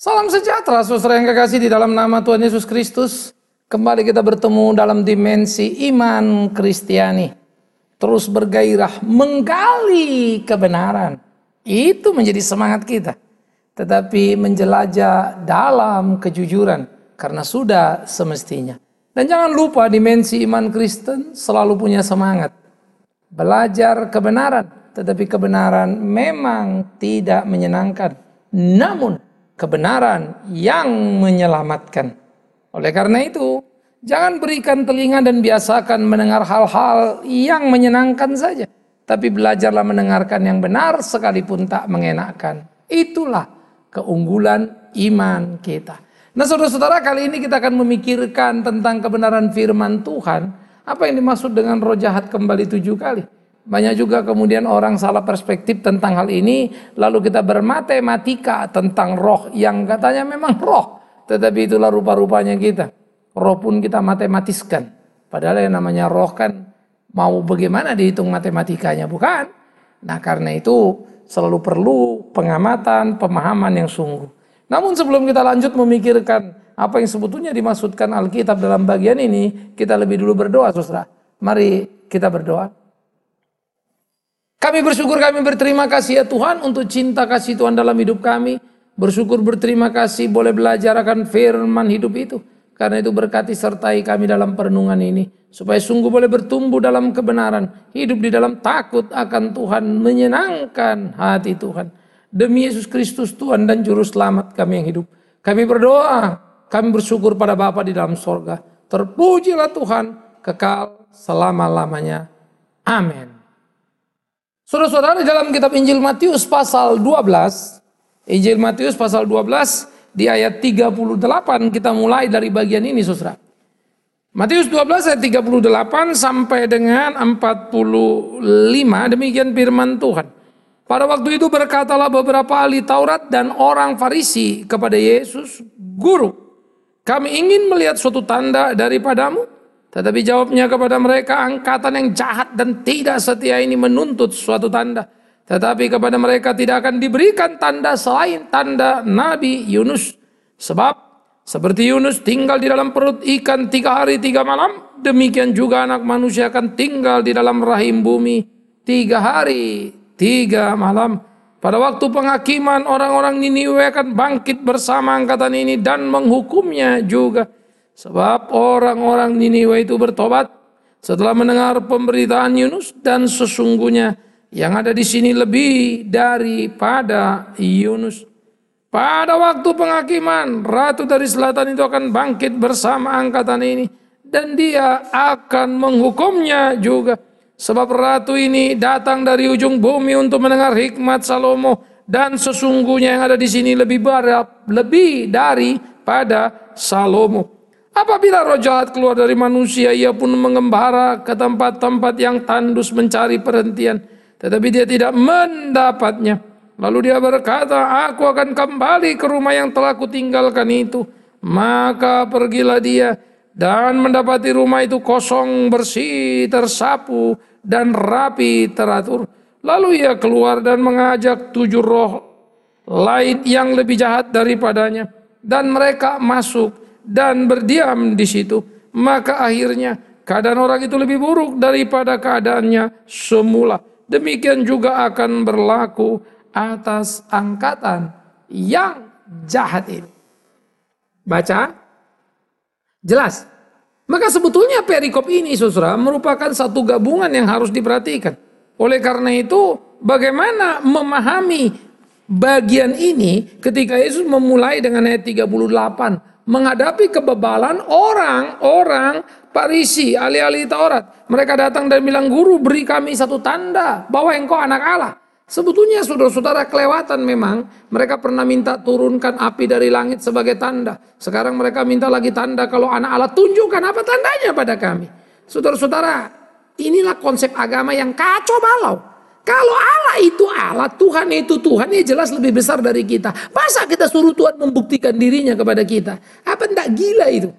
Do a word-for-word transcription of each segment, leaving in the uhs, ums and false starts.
Salam sejahtera saudara yang kekasih di dalam nama Tuhan Yesus Kristus. Kembali kita bertemu dalam dimensi iman Kristiani. Terus bergairah menggali kebenaran. Itu menjadi semangat kita. Tetapi menjelajah dalam kejujuran. Karena sudah semestinya. Dan jangan lupa dimensi iman Kristen selalu punya semangat. Belajar kebenaran. Tetapi kebenaran memang tidak menyenangkan. Namun kebenaran yang menyelamatkan. Oleh karena itu, jangan berikan telinga dan biasakan mendengar hal-hal yang menyenangkan saja. Tapi belajarlah mendengarkan yang benar sekalipun tak mengenakkan. Itulah keunggulan iman kita. Nah saudara-saudara, kali ini kita akan memikirkan tentang kebenaran firman Tuhan. Apa yang dimaksud dengan roh jahat kembali tujuh kali? Banyak juga kemudian orang salah perspektif tentang hal ini. Lalu kita bermatematika tentang roh yang katanya memang roh. Tetapi itulah rupa-rupanya kita. Roh pun kita matematiskan. Padahal yang namanya roh kan mau bagaimana dihitung matematikanya, bukan? Nah karena itu selalu perlu pengamatan, pemahaman yang sungguh. Namun sebelum kita lanjut memikirkan apa yang sebetulnya dimaksudkan Alkitab dalam bagian ini, kita lebih dulu berdoa saudara. Mari kita berdoa. Kami bersyukur, kami berterima kasih ya Tuhan untuk cinta kasih Tuhan dalam hidup kami. Bersyukur, berterima kasih boleh belajar akan firman hidup itu. Karena itu berkati sertai kami dalam perenungan ini. Supaya sungguh boleh bertumbuh dalam kebenaran. Hidup di dalam takut akan Tuhan. Menyenangkan hati Tuhan. Demi Yesus Kristus Tuhan dan Juru Selamat kami yang hidup. Kami berdoa, kami bersyukur pada Bapa di dalam sorga. Terpujilah Tuhan kekal selama-lamanya. Amin. Saudara-saudara, dalam kitab Injil Matius pasal dua belas, Injil Matius pasal dua belas di ayat tiga puluh delapan kita mulai dari bagian ini saudara. Matius dua belas ayat tiga puluh delapan sampai dengan empat puluh lima, demikian firman Tuhan. Pada waktu itu berkatalah beberapa ahli Taurat dan orang Farisi kepada Yesus, "Guru, kami ingin melihat suatu tanda daripadamu." Tetapi jawabnya kepada mereka, "Angkatan yang jahat dan tidak setia ini menuntut suatu tanda. Tetapi kepada mereka tidak akan diberikan tanda selain tanda Nabi Yunus. Sebab seperti Yunus tinggal di dalam perut ikan tiga hari tiga malam, demikian juga anak manusia akan tinggal di dalam rahim bumi tiga hari tiga malam. Pada waktu penghakiman, orang-orang Niniwe akan bangkit bersama angkatan ini dan menghukumnya juga. Sebab orang-orang Niniwe itu bertobat setelah mendengar pemberitaan Yunus, dan sesungguhnya yang ada di sini lebih daripada Yunus. Pada waktu penghakiman, ratu dari selatan itu akan bangkit bersama angkatan ini, dan dia akan menghukumnya juga. Sebab ratu ini datang dari ujung bumi untuk mendengar hikmat Salomo, dan sesungguhnya yang ada di sini lebih barat, lebih daripada Salomo. Apabila roh jahat keluar dari manusia, ia pun mengembara ke tempat-tempat yang tandus mencari perhentian. Tetapi dia tidak mendapatnya. Lalu dia berkata, "Aku akan kembali ke rumah yang telah kutinggalkan itu." Maka pergilah dia dan mendapati rumah itu kosong, bersih, tersapu, dan rapi teratur. Lalu ia keluar dan mengajak tujuh roh lain yang lebih jahat daripadanya. Dan mereka masuk dan berdiam di situ. Maka akhirnya keadaan orang itu lebih buruk daripada keadaannya semula. Demikian juga akan berlaku atas angkatan yang jahat ini. Baca? Jelas? Maka sebetulnya perikop ini saudara merupakan satu gabungan yang harus diperhatikan. Oleh karena itu, bagaimana memahami bagian ini ketika Yesus memulai dengan ayat tiga puluh delapan. Menghadapi kebebalan orang-orang Farisi, ahli-ahli Taurat. Mereka datang dan bilang, "Guru, beri kami satu tanda bahwa engkau anak Allah." Sebetulnya saudara-saudara kelewatan memang. Mereka pernah minta turunkan api dari langit sebagai tanda. Sekarang mereka minta lagi tanda kalau anak Allah. Tunjukkan apa tandanya pada kami. Saudara-saudara, inilah konsep agama yang kacau balau. Kalau Allah itu Allah, Tuhan itu Tuhan, ya jelas lebih besar dari kita. Masa kita suruh Tuhan membuktikan dirinya kepada kita? Apa enggak gila itu?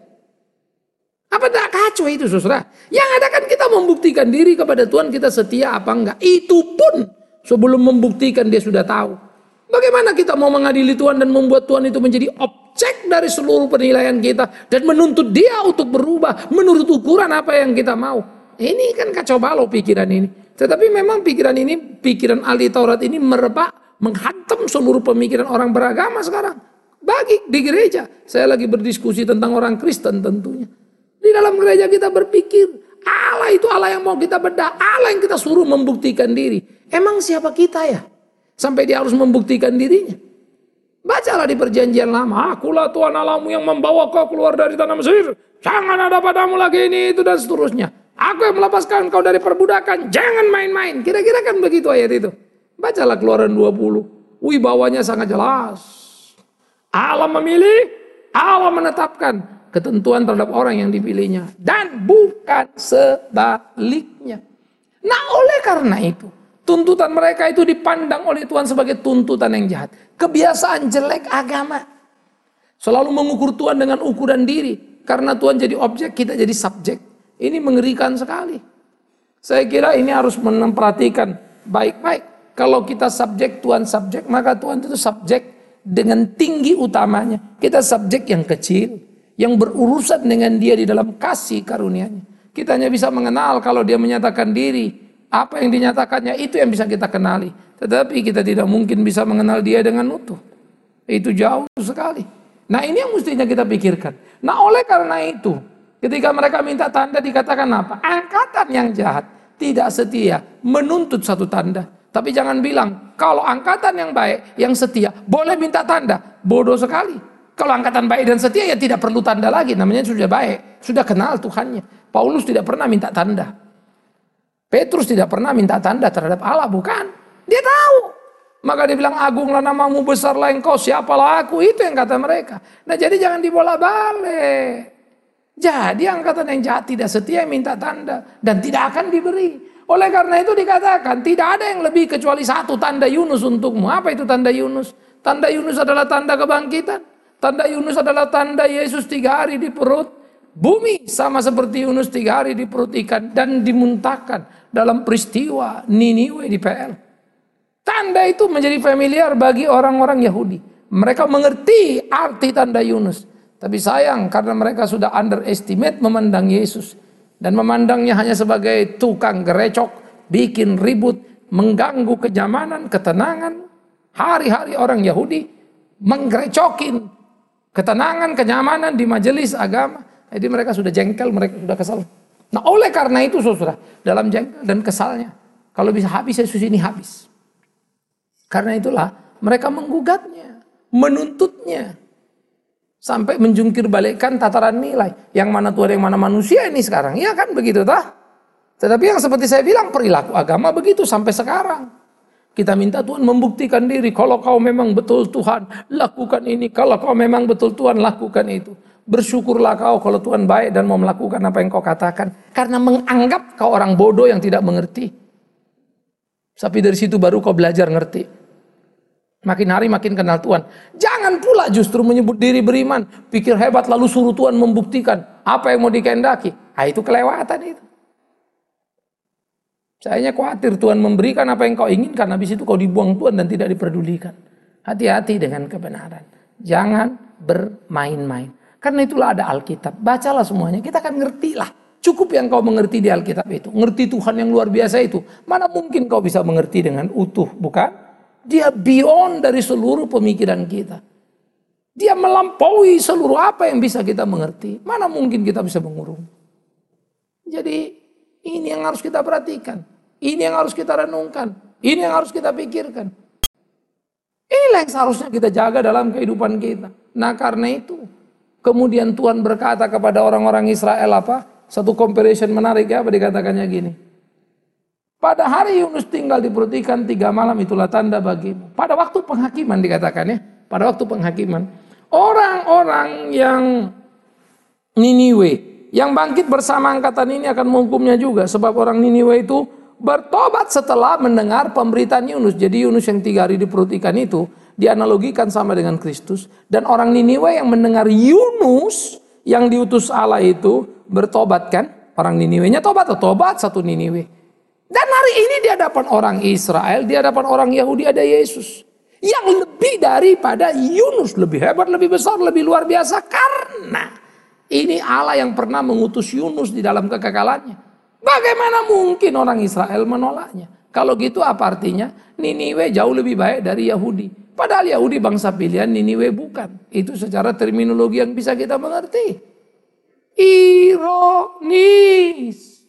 Apa enggak kacau itu saudara? Yang ada kan kita membuktikan diri kepada Tuhan, kita setia apa enggak. Itu pun sebelum membuktikan dia sudah tahu. Bagaimana Bagaimana kita mau mengadili Tuhan dan membuat Tuhan itu menjadi objek dari seluruh penilaian kita dan menuntut dia untuk berubah menurut ukuran apa yang kita mau? Ini kan kacau balau pikiran ini. Tetapi memang pikiran ini, pikiran ahli Taurat ini merebak, menghantam seluruh pemikiran orang beragama sekarang. Bagi di gereja, saya lagi berdiskusi tentang orang Kristen tentunya. Di dalam gereja kita berpikir, Allah itu Allah yang mau kita bedah, Allah yang kita suruh membuktikan diri. Emang siapa kita ya? Sampai dia harus membuktikan dirinya. Bacalah di perjanjian lama. Akulah Tuhan Allahmu yang membawa kau keluar dari tanah Mesir. Jangan ada padamu lagi ini, itu dan seterusnya. Aku yang melepaskan kau dari perbudakan. Jangan main-main. Kira-kira kan begitu ayat itu. Bacalah Keluaran dua puluh. Wibawanya sangat jelas. Allah memilih, Allah menetapkan ketentuan terhadap orang yang dipilihnya. Dan bukan sebaliknya. Nah oleh karena itu, tuntutan mereka itu dipandang oleh Tuhan sebagai tuntutan yang jahat. Kebiasaan jelek agama. Selalu mengukur Tuhan dengan ukuran diri. Karena Tuhan jadi objek, kita jadi subjek. Ini mengerikan sekali. Saya kira ini harus memperhatikan baik-baik. Kalau kita subjek, Tuhan subjek, maka Tuhan itu subjek dengan tinggi utamanya. Kita subjek yang kecil, yang berurusan dengan dia di dalam kasih karunia-Nya. Kita hanya bisa mengenal kalau dia menyatakan diri. Apa yang dinyatakannya itu yang bisa kita kenali. Tetapi kita tidak mungkin bisa mengenal dia dengan utuh. Itu jauh sekali. Nah ini yang mestinya kita pikirkan. Nah oleh karena itu, ketika mereka minta tanda dikatakan apa? Angkatan yang jahat, tidak setia, menuntut satu tanda. Tapi jangan bilang, kalau angkatan yang baik, yang setia, boleh minta tanda. Bodoh sekali. Kalau angkatan baik dan setia ya tidak perlu tanda lagi. Namanya sudah baik, sudah kenal Tuhannya. Paulus tidak pernah minta tanda. Petrus tidak pernah minta tanda terhadap Allah, bukan? Dia tahu. Maka dia bilang, agunglah namamu, besarlah engkau, siapalah aku. Itu yang kata mereka. Nah jadi jangan dibola-balik. Jadi angkatan yang jahat tidak setia minta tanda. Dan tidak akan diberi. Oleh karena itu dikatakan, tidak ada yang lebih kecuali satu tanda Yunus untukmu. Apa itu tanda Yunus? Tanda Yunus adalah tanda kebangkitan. Tanda Yunus adalah tanda Yesus tiga hari di perut bumi. Sama seperti Yunus tiga hari di perut ikan. Dan dimuntahkan dalam peristiwa Niniwe di P L. Tanda itu menjadi familiar bagi orang-orang Yahudi. Mereka mengerti arti tanda Yunus. Tapi sayang karena mereka sudah underestimate memandang Yesus. Dan memandangnya hanya sebagai tukang gerecok, bikin ribut, mengganggu kenyamanan, ketenangan. Hari-hari orang Yahudi menggerecokin ketenangan, kenyamanan di majelis agama. Jadi mereka sudah jengkel, mereka sudah kesal. Nah oleh karena itu saudara, dalam jengkel dan kesalnya, kalau bisa habis Yesus ini habis. Karena itulah mereka menggugatnya, menuntutnya. Sampai menjungkir balikkan tataran nilai. Yang mana Tuhan, yang mana manusia ini sekarang. Ya kan begitu tah? Tetapi yang seperti saya bilang, perilaku agama begitu sampai sekarang. Kita minta Tuhan membuktikan diri. Kalau kau memang betul Tuhan, lakukan ini. Kalau kau memang betul Tuhan, lakukan itu. Bersyukurlah kau kalau Tuhan baik dan mau melakukan apa yang kau katakan. Karena menganggap kau orang bodoh yang tidak mengerti. Tapi dari situ baru kau belajar ngerti. Makin hari makin kenal Tuhan. Jangan pula justru menyebut diri beriman. Pikir hebat lalu suruh Tuhan membuktikan apa yang mau dikehendaki. Ah itu kelewatan itu. Saya khawatir Tuhan memberikan apa yang kau inginkan. Habis itu kau dibuang Tuhan dan tidak diperdulikan. Hati-hati dengan kebenaran. Jangan bermain-main. Karena itulah ada Alkitab. Bacalah semuanya. Kita akan ngerti lah. Cukup yang kau mengerti di Alkitab itu. Ngerti Tuhan yang luar biasa itu. Mana mungkin kau bisa mengerti dengan utuh, bukan? Dia beyond dari seluruh pemikiran kita. Dia melampaui seluruh apa yang bisa kita mengerti. Mana mungkin kita bisa mengurung. Jadi ini yang harus kita perhatikan. Ini yang harus kita renungkan. Ini yang harus kita pikirkan. Inilah yang seharusnya kita jaga dalam kehidupan kita. Nah karena itu. Kemudian Tuhan berkata kepada orang-orang Israel apa? Satu comparison menarik ya, apa dikatakannya gini. Pada hari Yunus tinggal di perut ikan tiga malam, itulah tanda bagimu. Pada waktu penghakiman dikatakan ya. Pada waktu penghakiman. Orang-orang yang Niniwe, yang bangkit bersama angkatan ini akan menghukumnya juga. Sebab orang Niniwe itu bertobat setelah mendengar pemberitaan Yunus. Jadi Yunus yang tiga hari di perut ikan itu dianalogikan sama dengan Kristus. Dan orang Niniwe yang mendengar Yunus yang diutus Allah itu bertobat kan. Orang Niniwenya tobat atau tobat satu Niniwe. Dan hari ini di hadapan orang Israel, di hadapan orang Yahudi ada Yesus. Yang lebih daripada Yunus, lebih hebat, lebih besar, lebih luar biasa. Karena ini Allah yang pernah mengutus Yunus di dalam kekekalannya. Bagaimana mungkin orang Israel menolaknya? Kalau gitu apa artinya? Niniwe jauh lebih baik dari Yahudi. Padahal Yahudi bangsa pilihan, Niniwe bukan. Itu secara terminologi yang bisa kita mengerti. Ironis,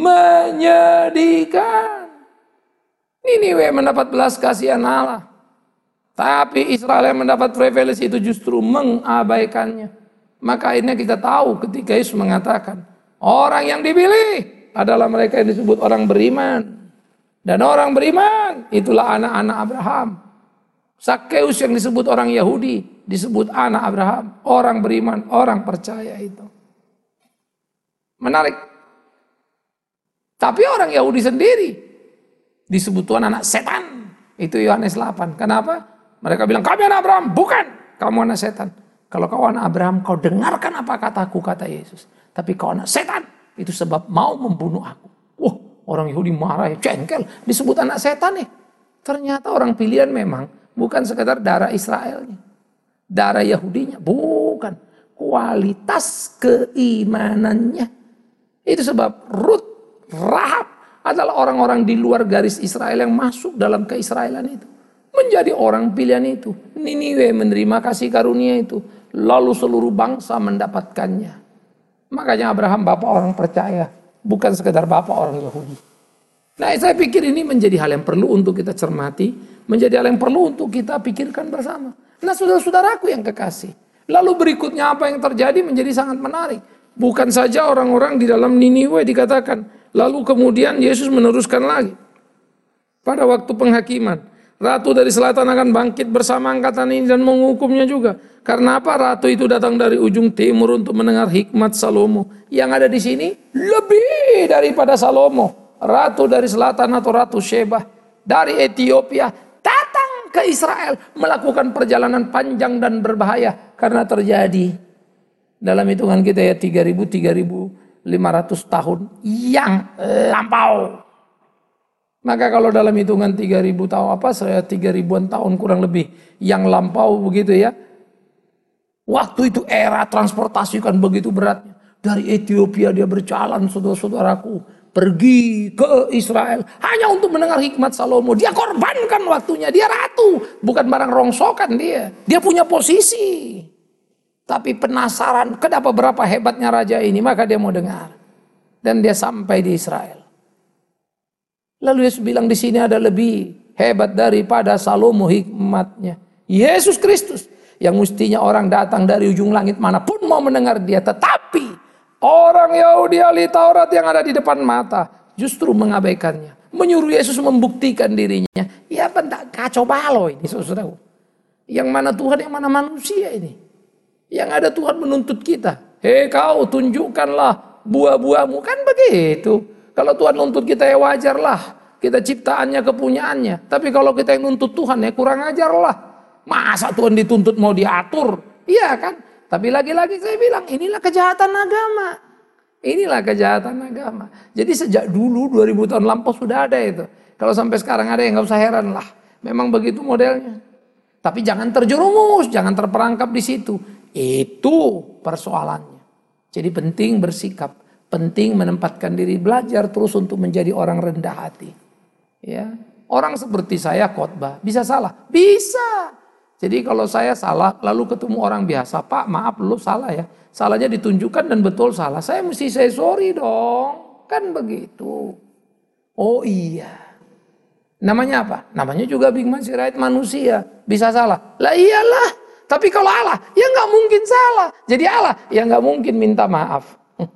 menyedihkan. Niniwe mendapat belas kasihan Allah. Tapi Israel yang mendapat privilege itu justru mengabaikannya. Maka akhirnya kita tahu ketika Yesus mengatakan, orang yang dipilih adalah mereka yang disebut orang beriman. Dan orang beriman itulah anak-anak Abraham. Zakheus yang disebut orang Yahudi disebut anak Abraham. Orang beriman, orang percaya itu. Menarik. Tapi orang Yahudi sendiri disebut Tuhan anak setan. Itu Yohanes delapan. Kenapa? Mereka bilang, kami anak Abraham. Bukan, kamu anak setan. Kalau kau anak Abraham, kau dengarkan apa kataku, kata Yesus. Tapi kau anak setan, itu sebab mau membunuh aku. Wah, orang Yahudi marah ya, cengkel. Disebut anak setan nih. Ternyata orang pilihan memang bukan sekedar darah Israelnya. Darah Yahudinya, bukan. Kualitas keimanannya. Itu sebab Rut, Rahab adalah orang-orang di luar garis Israel yang masuk dalam keisraelan itu. Menjadi orang pilihan itu. Niniwe menerima kasih karunia itu. Lalu seluruh bangsa mendapatkannya. Makanya Abraham bapak orang percaya. Bukan sekedar bapak orang Yahudi. Nah, saya pikir ini menjadi hal yang perlu untuk kita cermati. Menjadi hal yang perlu untuk kita pikirkan bersama. Nah, saudara-saudaraku yang kekasih. Lalu berikutnya apa yang terjadi menjadi sangat menarik. Bukan saja orang-orang di dalam Niniwe dikatakan. Lalu kemudian Yesus meneruskan lagi. Pada waktu penghakiman. Ratu dari selatan akan bangkit bersama angkatan ini dan menghukumnya juga. Karena apa? Ratu itu datang dari ujung timur untuk mendengar hikmat Salomo. Yang ada di sini lebih daripada Salomo. Ratu dari selatan atau Ratu Sheba dari Ethiopia datang ke Israel melakukan perjalanan panjang dan berbahaya. Karena terjadi dalam hitungan kita ya tiga ribu tiga ribu lima ratus tahun yang lampau. Maka kalau dalam hitungan tiga ribu tahun apa, saya tiga ribuan tahun kurang lebih yang lampau begitu ya. Waktu itu era transportasi kan begitu beratnya. Dari Ethiopia dia berjalan saudara-saudaraku. Pergi ke Israel hanya untuk mendengar hikmat Salomo. Dia korbankan waktunya, dia ratu. Bukan barang rongsokan dia. Dia punya posisi. Tapi penasaran kenapa berapa hebatnya raja ini. Maka dia mau dengar. Dan dia sampai di Israel. Lalu Yesus bilang di sini ada lebih hebat daripada Salomo hikmatnya. Yesus Kristus yang mestinya orang datang dari ujung langit manapun mau mendengar dia. Tetapi orang Yahudi ahli Taurat yang ada di depan mata justru mengabaikannya. Menyuruh Yesus membuktikan dirinya. Ya bentar kacau balau ini saudara. Yang mana Tuhan yang mana manusia ini. Yang ada Tuhan menuntut kita. Hei kau tunjukkanlah buah-buahmu. Kan begitu. Kalau Tuhan nuntut kita ya wajarlah. Kita ciptaannya, kepunyaannya. Tapi kalau kita yang nuntut Tuhan ya kurang ajarlah. Masa Tuhan dituntut mau diatur? Iya kan? Tapi lagi-lagi saya bilang inilah kejahatan agama. Inilah kejahatan agama. Jadi sejak dulu dua ribu tahun lampau sudah ada itu. Kalau sampai sekarang ada yang gak usah heran lah. Memang begitu modelnya. Tapi jangan terjerumus, jangan terperangkap di situ. Itu persoalannya. Jadi penting bersikap. Penting menempatkan diri, belajar terus untuk menjadi orang rendah hati. Ya, orang seperti saya khotbah bisa salah, bisa. Jadi kalau saya salah, lalu ketemu orang biasa, Pak, maaf lu salah ya. Salahnya ditunjukkan dan betul salah. Saya mesti say sorry dong, kan begitu. Oh iya. Namanya apa? Namanya juga Big Man Sirait manusia, bisa salah. Lah iyalah. Tapi kalau Allah, ya nggak mungkin salah. Jadi Allah, ya nggak mungkin minta maaf.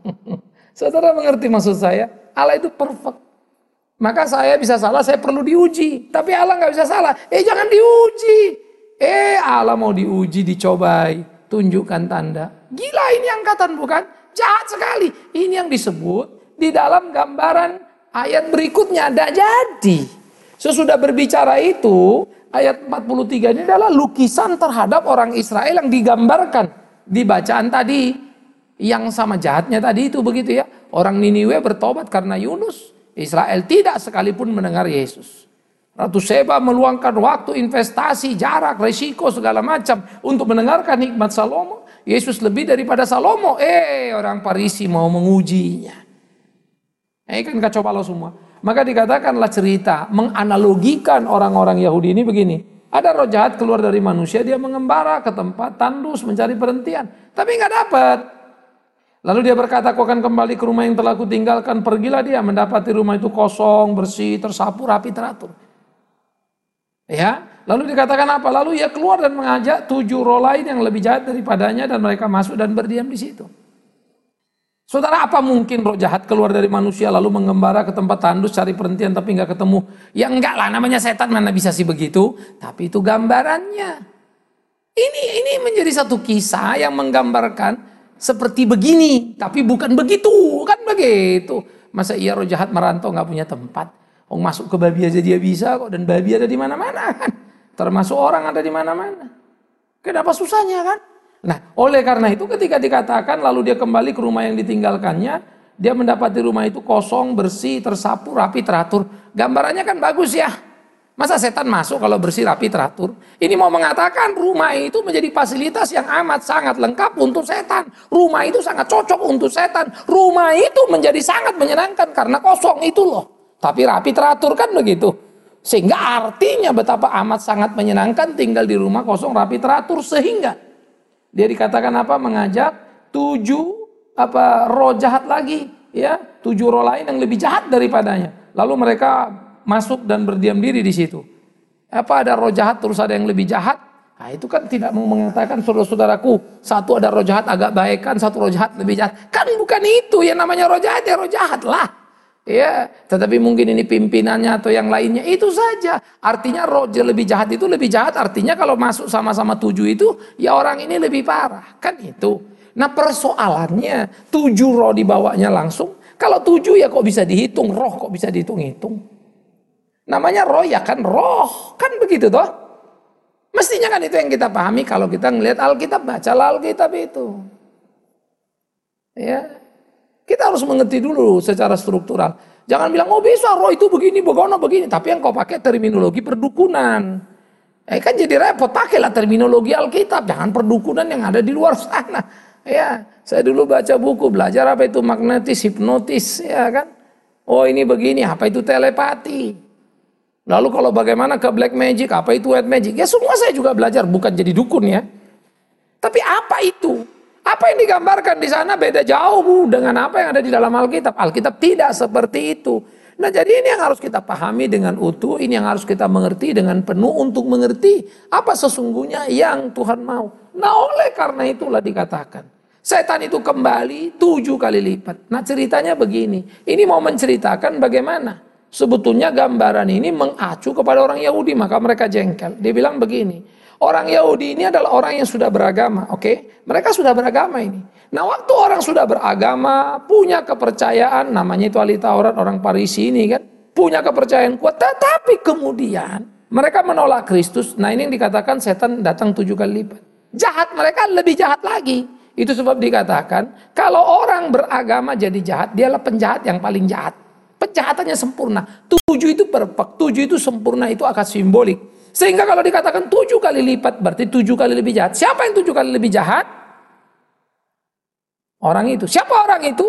Saudara mengerti maksud saya? Allah itu perfect. Maka saya bisa salah, saya perlu diuji. Tapi Allah nggak bisa salah. Eh jangan diuji. Eh Allah mau diuji, dicobai. Tunjukkan tanda. Gila ini angkatan bukan? Jahat sekali. Ini yang disebut di dalam gambaran ayat berikutnya. Tidak jadi. Sesudah berbicara itu, ayat empat puluh tiga ini adalah lukisan terhadap orang Israel yang digambarkan. Di bacaan tadi. Yang sama jahatnya tadi itu begitu ya. Orang Niniwe bertobat karena Yunus. Israel tidak sekalipun mendengar Yesus. Ratu Seba meluangkan waktu, investasi, jarak, resiko, segala macam untuk mendengarkan hikmat Salomo. Yesus lebih daripada Salomo. Eh, orang Farisi mau mengujinya. Eh, kan kacau balau semua. Maka dikatakanlah cerita, menganalogikan orang-orang Yahudi ini begini. Ada roh jahat keluar dari manusia, dia mengembara ke tempat tandus mencari perhentian. Tapi nggak dapat. Lalu dia berkata, aku akan kembali ke rumah yang telah kutinggalkan. Pergilah dia, mendapati rumah itu kosong, bersih, tersapu, rapi, teratur. Ya, lalu dikatakan apa? Lalu ia keluar dan mengajak tujuh roh lain yang lebih jahat daripadanya, dan mereka masuk dan berdiam di situ. Saudara, apa mungkin roh jahat keluar dari manusia lalu mengembara ke tempat tandus cari perhentian tapi nggak ketemu? Ya enggak lah, namanya setan, mana bisa sih begitu? Tapi itu gambarannya. Ini ini menjadi satu kisah yang menggambarkan seperti begini, tapi bukan begitu, kan begitu. Masa iya roh jahat merantau nggak punya tempat? Oh, masuk ke babi aja dia bisa kok, dan babi ada di mana-mana kan. Termasuk orang ada di mana-mana. Kenapa susahnya kan? Nah, oleh karena itu ketika dikatakan lalu dia kembali ke rumah yang ditinggalkannya, dia mendapati rumah itu kosong, bersih, tersapu, rapi, teratur. Gambarannya kan bagus ya. Masa setan masuk kalau bersih, rapi, teratur? Ini mau mengatakan rumah itu menjadi fasilitas yang amat sangat lengkap untuk setan. Rumah itu sangat cocok untuk setan. Rumah itu menjadi sangat menyenangkan karena kosong itu loh. Tapi rapi, teratur kan begitu. Sehingga artinya betapa amat sangat menyenangkan tinggal di rumah kosong, rapi, teratur. Sehingga dia dikatakan apa? Mengajak tujuh apa roh jahat lagi, ya, tujuh roh lain yang lebih jahat daripadanya. Lalu mereka masuk dan berdiam diri di situ. Apa ada roh jahat terus ada yang lebih jahat? Nah, itu kan tidak mau mengatakan saudara-saudaraku, satu ada roh jahat agak baikan, satu roh jahat lebih jahat. Kan bukan itu yang namanya roh jahat, ya roh jahat lah. Ya, tetapi mungkin ini pimpinannya atau yang lainnya, itu saja. Artinya roh lebih jahat itu lebih jahat, artinya kalau masuk sama-sama tujuh itu, ya orang ini lebih parah. Kan itu. Nah, persoalannya tujuh roh dibawanya langsung. Kalau tujuh ya kok bisa dihitung, roh kok bisa dihitung-hitung. Namanya roh ya kan roh, kan begitu toh. Mestinya kan itu yang kita pahami kalau kita ngelihat Alkitab, bacalah Alkitab itu. Ya. Kita harus mengerti dulu secara struktural. Jangan bilang, oh bisa roh itu begini, begono begini. Tapi yang kau pakai terminologi perdukunan. Eh kan jadi repot, pakailah terminologi Alkitab. Jangan perdukunan yang ada di luar sana. Ya, saya dulu baca buku, belajar apa itu magnetis, hipnotis, ya kan. Oh ini begini, apa itu telepati. Lalu kalau bagaimana ke black magic, apa itu white magic. Ya semua saya juga belajar, bukan jadi dukun ya. Tapi apa itu? Apa yang digambarkan di sana beda jauh Bu dengan apa yang ada di dalam Alkitab. Alkitab tidak seperti itu. Nah jadi ini yang harus kita pahami dengan utuh. Ini yang harus kita mengerti dengan penuh untuk mengerti apa sesungguhnya yang Tuhan mau. Nah oleh karena itulah dikatakan setan itu kembali tujuh kali lipat. Nah ceritanya begini. Ini mau menceritakan bagaimana sebetulnya gambaran ini mengacu kepada orang Yahudi. Maka mereka jengkel. Dia bilang begini. Orang Yahudi ini adalah orang yang sudah beragama, oke? Okay? Mereka sudah beragama ini. Nah, waktu orang sudah beragama, punya kepercayaan, namanya itu ahli Taurat, orang Farisi ini kan, punya kepercayaan kuat, tetapi kemudian mereka menolak Kristus. Nah, ini yang dikatakan setan datang tujuh kali lipat. Jahat mereka lebih jahat lagi. Itu sebab dikatakan, kalau orang beragama jadi jahat, dialah penjahat yang paling jahat. Penjahatannya sempurna. Tujuh itu perfect, tujuh itu sempurna, itu akan simbolik. Sehingga kalau dikatakan tujuh kali lipat, berarti tujuh kali lebih jahat. Siapa yang tujuh kali lebih jahat? Orang itu. Siapa orang itu?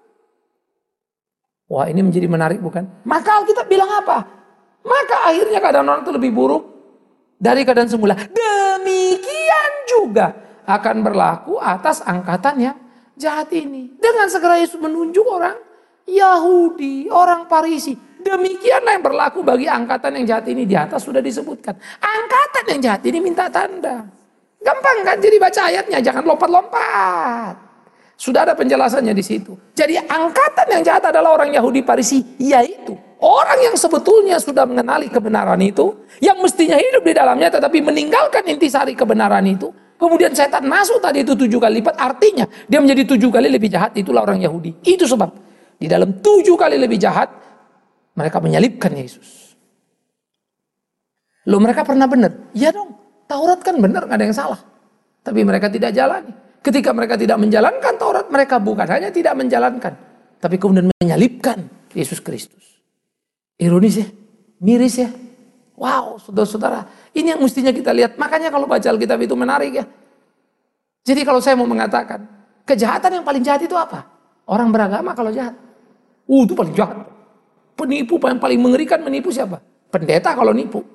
Wah ini menjadi menarik bukan? Maka Alkitab bilang apa? Maka akhirnya keadaan orang itu lebih buruk dari keadaan semula. Demikian juga akan berlaku atas angkatan yang jahat ini. Dengan segera Yesus menunjuk orang Yahudi, orang Farisi. Demikianlah yang berlaku bagi angkatan yang jahat ini. Di atas sudah disebutkan. Angkatan yang jahat ini minta tanda. Gampang kan? Jadi baca ayatnya, jangan lompat-lompat. Sudah ada penjelasannya di situ. Jadi angkatan yang jahat adalah orang Yahudi Farisi, yaitu orang yang sebetulnya sudah mengenali kebenaran itu, yang mestinya hidup di dalamnya tetapi meninggalkan intisari kebenaran itu. Kemudian setan masuk tadi itu tujuh kali lipat, artinya dia menjadi tujuh kali lebih jahat. Itulah orang Yahudi. Itu sebab di dalam tujuh kali lebih jahat mereka menyalibkan Yesus. Loh mereka pernah benar? Ya dong, Taurat kan benar, gak ada yang salah. Tapi mereka tidak jalani. Ketika mereka tidak menjalankan Taurat, mereka bukan hanya tidak menjalankan, tapi kemudian menyalibkan Yesus Kristus. Ironis ya, miris ya. Wow, saudara-saudara, ini yang mestinya kita lihat. Makanya kalau baca Alkitab itu menarik ya. Jadi kalau saya mau mengatakan, kejahatan yang paling jahat itu apa? Orang beragama kalau jahat. Uh, itu paling jahat. Penipu yang paling mengerikan menipu siapa? Pendeta kalau nipu.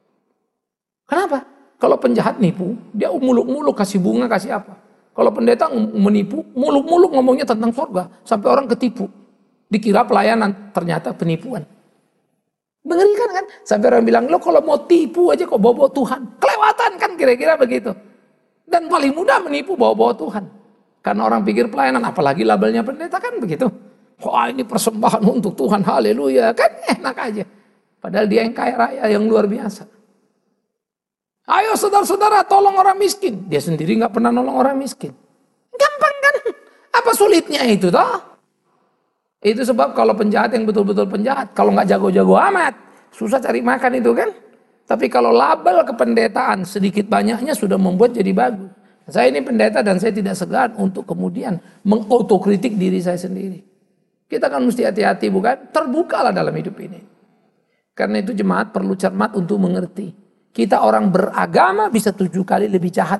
Kenapa? Kalau penjahat nipu, dia muluk-muluk kasih bunga, kasih apa. Kalau pendeta menipu, muluk-muluk ngomongnya tentang surga. Sampai orang ketipu. Dikira pelayanan, ternyata penipuan. Mengerikan kan? Sampai orang bilang, lo kalau mau tipu aja kok bawa-bawa Tuhan. Kelewatan kan kira-kira begitu. Dan paling mudah menipu bawa-bawa Tuhan. Karena orang pikir pelayanan, apalagi labelnya pendeta kan begitu. Wah ini persembahan untuk Tuhan, haleluya. Kan enak aja. Padahal dia yang kaya raya, yang luar biasa. Ayo saudara-saudara tolong orang miskin. Dia sendiri gak pernah nolong orang miskin. Gampang kan? Apa sulitnya itu toh? Itu sebab kalau penjahat yang betul-betul penjahat, kalau nggak jago-jago amat, susah cari makan itu kan. Tapi kalau label kependetaan sedikit banyaknya sudah membuat jadi bagus. Saya ini pendeta dan saya tidak segan untuk kemudian mengotokritik diri saya sendiri. Kita kan mesti hati-hati bukan? Terbukalah dalam hidup ini. Karena itu jemaat perlu cermat untuk mengerti. Kita orang beragama bisa tujuh kali lebih jahat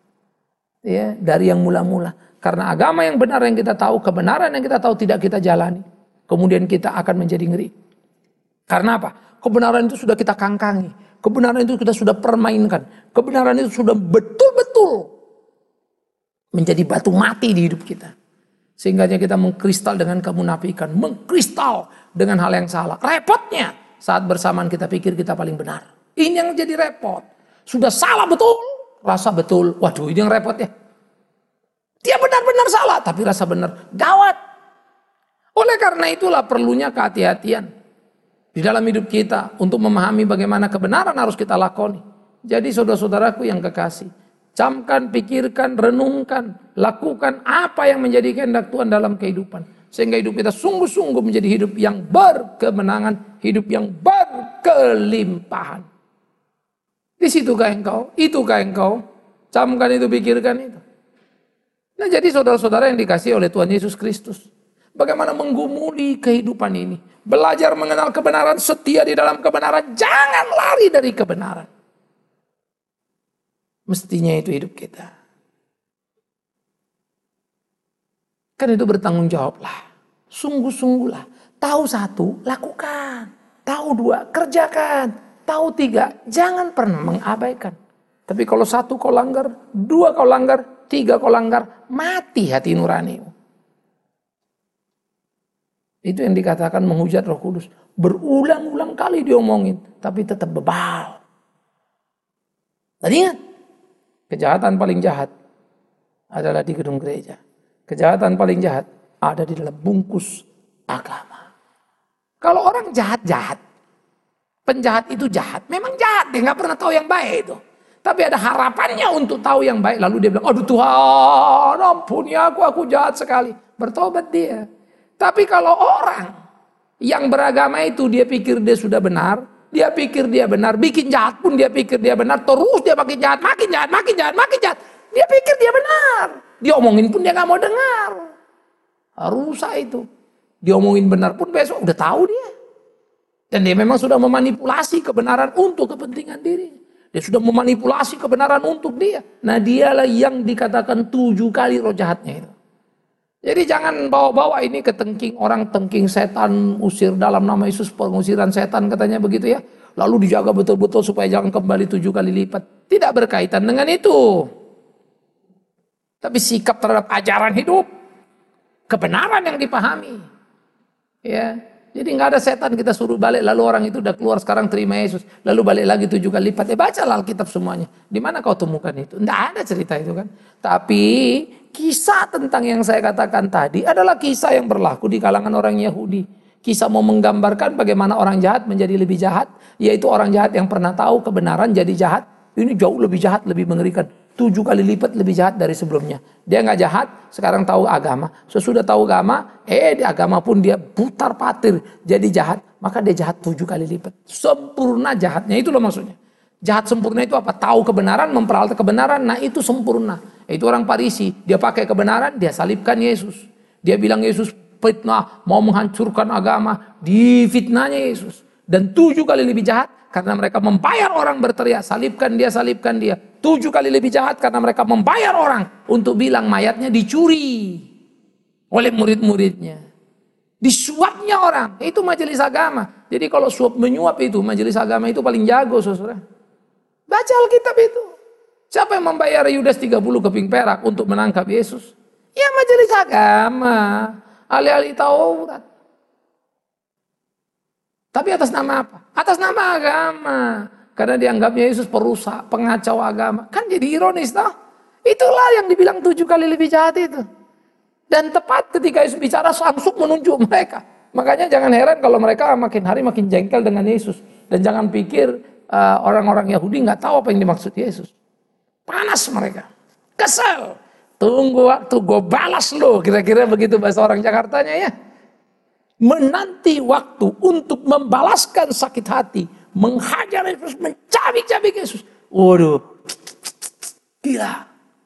ya, dari yang mula-mula. Karena agama yang benar yang kita tahu, kebenaran yang kita tahu tidak kita jalani. Kemudian kita akan menjadi ngeri. Karena apa? Kebenaran itu sudah kita kangkangi. Kebenaran itu kita sudah permainkan. Kebenaran itu sudah betul-betul menjadi batu mati di hidup kita. Sehingga kita mengkristal dengan kemunafikan. Mengkristal dengan hal yang salah. Repotnya saat bersamaan kita pikir kita paling benar. Ini yang jadi repot. Sudah salah betul, rasa betul. Waduh ini yang repot ya. Dia benar-benar salah, tapi rasa benar. Gawat. Oleh karena itulah perlunya kehati-hatian di dalam hidup kita untuk memahami bagaimana kebenaran harus kita lakoni. Jadi saudara-saudaraku yang kekasih, camkan, pikirkan, renungkan, lakukan apa yang menjadi kehendak Tuhan dalam kehidupan. Sehingga hidup kita sungguh-sungguh menjadi hidup yang berkemenangan, hidup yang berkelimpahan. Di situkah engkau? Itukah engkau? Camkan itu, pikirkan itu. Nah jadi saudara-saudara yang dikasihi oleh Tuhan Yesus Kristus. Bagaimana menggumuli kehidupan ini. Belajar mengenal kebenaran, setia di dalam kebenaran. Jangan lari dari kebenaran. Mestinya itu hidup kita. Kan itu bertanggung jawablah. Sungguh-sungguhlah. Tahu satu, lakukan. Tahu dua, kerjakan. Tahu tiga, jangan pernah mengabaikan. Tapi kalau satu kau langgar, dua kau langgar, tiga kau langgar, mati hati nuranimu. Itu yang dikatakan menghujat Roh Kudus. Berulang-ulang kali diomongin, tapi tetap bebal. Dan ingat, kejahatan paling jahat adalah di gedung gereja. Kejahatan paling jahat ada di dalam bungkus agama. Kalau orang jahat-jahat, penjahat itu jahat, memang jahat, dia nggak pernah tahu yang baik itu. Tapi ada harapannya untuk tahu yang baik. Lalu dia bilang, aduh Tuhan, ampuni aku, aku jahat sekali. Bertobat dia. Tapi kalau orang yang beragama itu, dia pikir dia sudah benar, dia pikir dia benar, bikin jahat pun dia pikir dia benar, terus dia makin jahat, makin jahat, makin jahat, makin jahat. Dia pikir dia benar. Diomongin pun dia nggak mau dengar. Rusak itu. Diomongin benar pun besok udah tahu dia. Dan dia memang sudah memanipulasi kebenaran untuk kepentingan diri. Dia sudah memanipulasi kebenaran untuk dia. Nah dialah yang dikatakan tujuh kali roh jahatnya itu. Jadi jangan bawa-bawa ini ke tengking. Orang tengking setan, usir dalam nama Yesus, pengusiran setan katanya begitu ya. Lalu dijaga betul-betul supaya jangan kembali tujuh kali lipat. Tidak berkaitan dengan itu. Tapi sikap terhadap ajaran hidup. Kebenaran yang dipahami. Ya. Jadi nggak ada setan kita suruh balik, lalu orang itu udah keluar sekarang terima Yesus, lalu balik lagi tujuh kali lipat. Ya baca Alkitab semuanya. Di mana kau temukan itu? Nggak ada cerita itu kan. Tapi kisah tentang yang saya katakan tadi adalah kisah yang berlaku di kalangan orang Yahudi. Kisah mau menggambarkan bagaimana orang jahat menjadi lebih jahat, yaitu orang jahat yang pernah tahu kebenaran jadi jahat. Ini jauh lebih jahat, lebih mengerikan. Tujuh kali lipat lebih jahat dari sebelumnya. Dia nggak jahat, sekarang tahu agama. Sesudah tahu agama, eh di agama pun dia putar patir jadi jahat. Maka dia jahat tujuh kali lipat. Sempurna jahatnya, itu loh maksudnya. Jahat sempurna itu apa? Tahu kebenaran, memperalat kebenaran, nah itu sempurna. Itu orang Farisi, dia pakai kebenaran, dia salibkan Yesus. Dia bilang Yesus fitnah, mau menghancurkan agama, difitnahnya Yesus. Dan tujuh kali lebih jahat karena mereka membayar orang berteriak, salibkan dia, salibkan dia. Tujuh kali lebih jahat karena mereka membayar orang untuk bilang mayatnya dicuri oleh murid-muridnya. Disuapnya orang, itu majelis agama. Jadi kalau suap menyuap itu, majelis agama itu paling jago, saudara. Baca Alkitab itu. Siapa yang membayar Yudas tiga puluh keping perak untuk menangkap Yesus? Ya majelis agama, ahli-ahli Taurat. Tapi atas nama apa? Atas nama agama. Karena dianggapnya Yesus perusak, pengacau agama. Kan jadi ironis toh? Itulah yang dibilang tujuh kali lebih jahat itu. Dan tepat ketika Yesus bicara langsung menunjuk mereka. Makanya jangan heran kalau mereka makin hari makin jengkel dengan Yesus. Dan jangan pikir uh, orang-orang Yahudi nggak tahu apa yang dimaksud Yesus. Panas mereka. Kesel. Tunggu waktu gue balas lo. Kira-kira begitu bahasa orang Jakartanya ya. Menanti waktu untuk membalaskan sakit hati, menghajar Yesus, mencabik-cabik Yesus. Waduh, gila.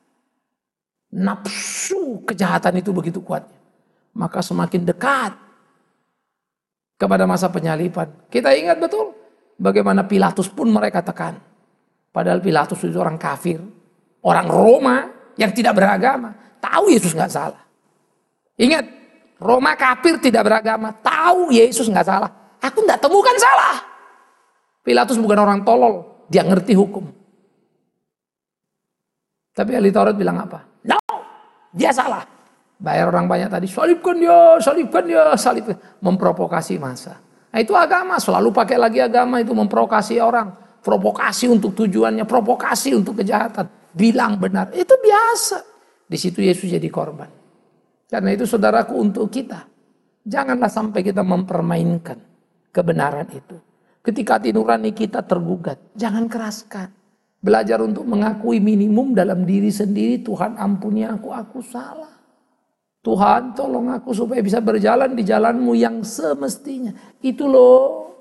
Nafsu kejahatan itu begitu kuatnya. Maka semakin dekat kepada masa penyaliban. Kita ingat betul bagaimana Pilatus pun mereka tekan. Padahal Pilatus itu orang kafir, orang Roma yang tidak beragama. Tahu Yesus nggak salah. Ingat. Roma kafir tidak beragama, tahu Yesus nggak salah. Aku nggak temukan salah. Pilatus bukan orang tolol, dia ngerti hukum. Tapi ahli Taurat bilang apa? No, dia salah. Bayar orang banyak tadi, salibkan dia, salibkan dia, salibkan. Memprovokasi massa. Nah itu agama, selalu pakai lagi agama itu memprovokasi orang. Provokasi untuk tujuannya, provokasi untuk kejahatan. Bilang benar, itu biasa. Di situ Yesus jadi korban. Karena itu saudaraku untuk kita, janganlah sampai kita mempermainkan kebenaran itu. Ketika hati nurani kita tergugat, jangan keraskan. Belajar untuk mengakui minimum dalam diri sendiri, Tuhan ampuni aku, aku salah. Tuhan tolong aku supaya bisa berjalan di jalanmu yang semestinya. Itu loh.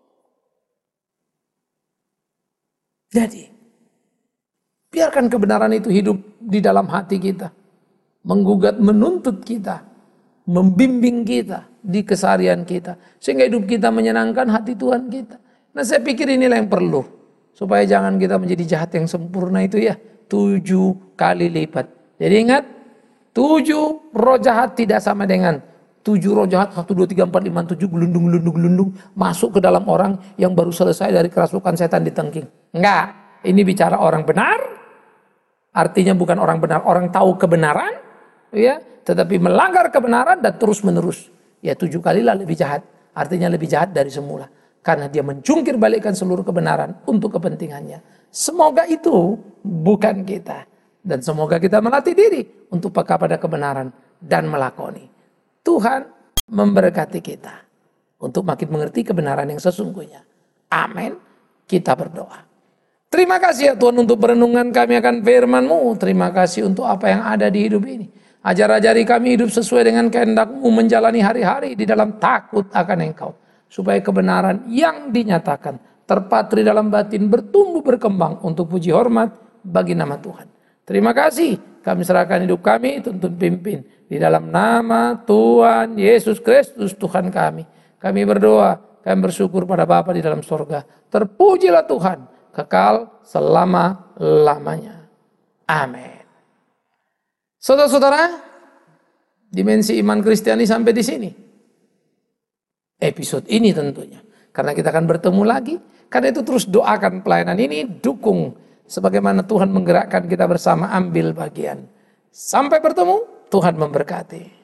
Jadi, biarkan kebenaran itu hidup di dalam hati kita. Menggugat, menuntut kita, membimbing kita di keseharian kita. Sehingga hidup kita menyenangkan hati Tuhan kita. Nah saya pikir inilah yang perlu. Supaya jangan kita menjadi jahat yang sempurna itu ya. Tujuh kali lipat. Jadi ingat, tujuh roh jahat tidak sama dengan tujuh roh jahat, satu, dua, tiga, empat, lima, tujuh, gelundung, gelundung, gelundung. Masuk ke dalam orang yang baru selesai dari kerasukan setan di tengking. Enggak, ini bicara orang benar. Artinya bukan orang benar, orang tahu kebenaran. Ya, tetapi melanggar kebenaran dan terus menerus. Ya tujuh kalilah lebih jahat. Artinya lebih jahat dari semula. Karena dia mencungkir balikkan seluruh kebenaran untuk kepentingannya. Semoga itu bukan kita. Dan semoga kita melatih diri untuk peka pada kebenaran dan melakoni. Tuhan memberkati kita untuk makin mengerti kebenaran yang sesungguhnya. Amin. Kita berdoa. Terima kasih ya Tuhan untuk perenungan kami akan firman-Mu. Terima kasih untuk apa yang ada di hidup ini. Ajar-ajari kami hidup sesuai dengan kehendak-Mu, menjalani hari-hari di dalam takut akan Engkau. Supaya kebenaran yang dinyatakan terpatri dalam batin bertumbuh berkembang untuk puji hormat bagi nama Tuhan. Terima kasih, kami serahkan hidup kami, tuntun pimpin. Di dalam nama Tuhan Yesus Kristus Tuhan kami. Kami berdoa, kami bersyukur pada Bapa di dalam sorga. Terpujilah Tuhan, kekal selama-lamanya. Amin. Saudara-saudara, dimensi iman Kristiani sampai di sini. Episode ini tentunya. Karena kita akan bertemu lagi. Karena itu terus doakan pelayanan ini, dukung sebagaimana Tuhan menggerakkan kita bersama ambil bagian. Sampai bertemu, Tuhan memberkati.